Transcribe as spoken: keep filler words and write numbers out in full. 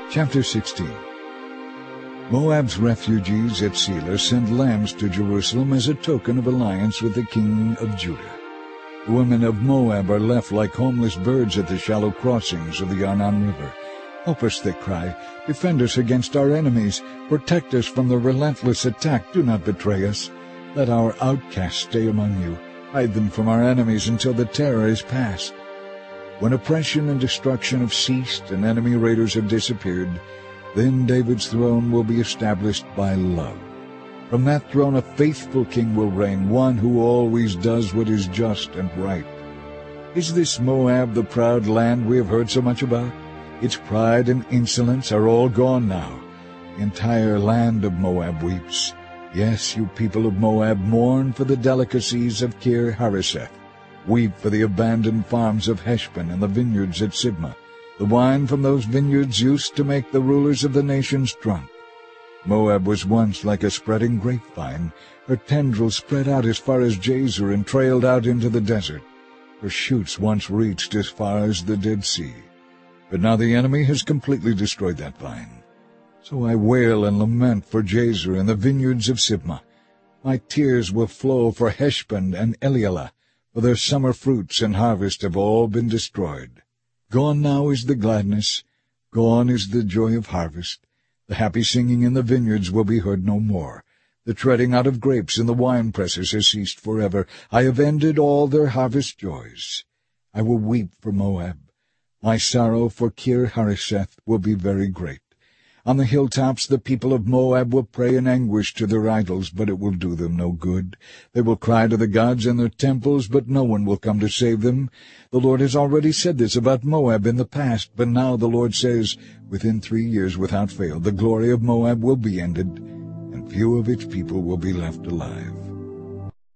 Chapter sixteen. Moab's refugees at Selah send lambs to Jerusalem as a token of alliance with the king of Judah. The women of Moab are left like homeless birds at the shallow crossings of the Arnon River. Help us, they cry. Defend us against our enemies. Protect us from the relentless attack. Do not betray us. Let our outcasts stay among you. Hide them from our enemies until the terror is past. When oppression and destruction have ceased and enemy raiders have disappeared, then David's throne will be established by love. From that throne a faithful king will reign, one who always does what is just and right. Is this Moab the proud land we have heard so much about? Its pride and insolence are all gone now. The entire land of Moab weeps. Yes, you people of Moab, mourn for the delicacies of Kir-Hareseth. Weep for the abandoned farms of Heshbon and the vineyards at Sibmah. The wine from those vineyards used to make the rulers of the nations drunk. Moab was once like a spreading grapevine. Her tendrils spread out as far as Jazer and trailed out into the desert. Her shoots once reached as far as the Dead Sea. But now the enemy has completely destroyed that vine. So I wail and lament for Jazer and the vineyards of Sibmah. My tears will flow for Heshbon and Elealeh, for their summer fruits and harvest have all been destroyed. Gone now is the gladness, gone is the joy of harvest. The happy singing in the vineyards will be heard no more. The treading out of grapes in the winepresses has ceased forever. I have ended all their harvest joys. I will weep for Moab. My sorrow for Kir-Hareseth will be very great. On the hilltops the people of Moab will pray in anguish to their idols, but it will do them no good. They will cry to the gods in their temples, but no one will come to save them. The Lord has already said this about Moab in the past, but now the Lord says, within three years without fail, the glory of Moab will be ended, and few of its people will be left alive.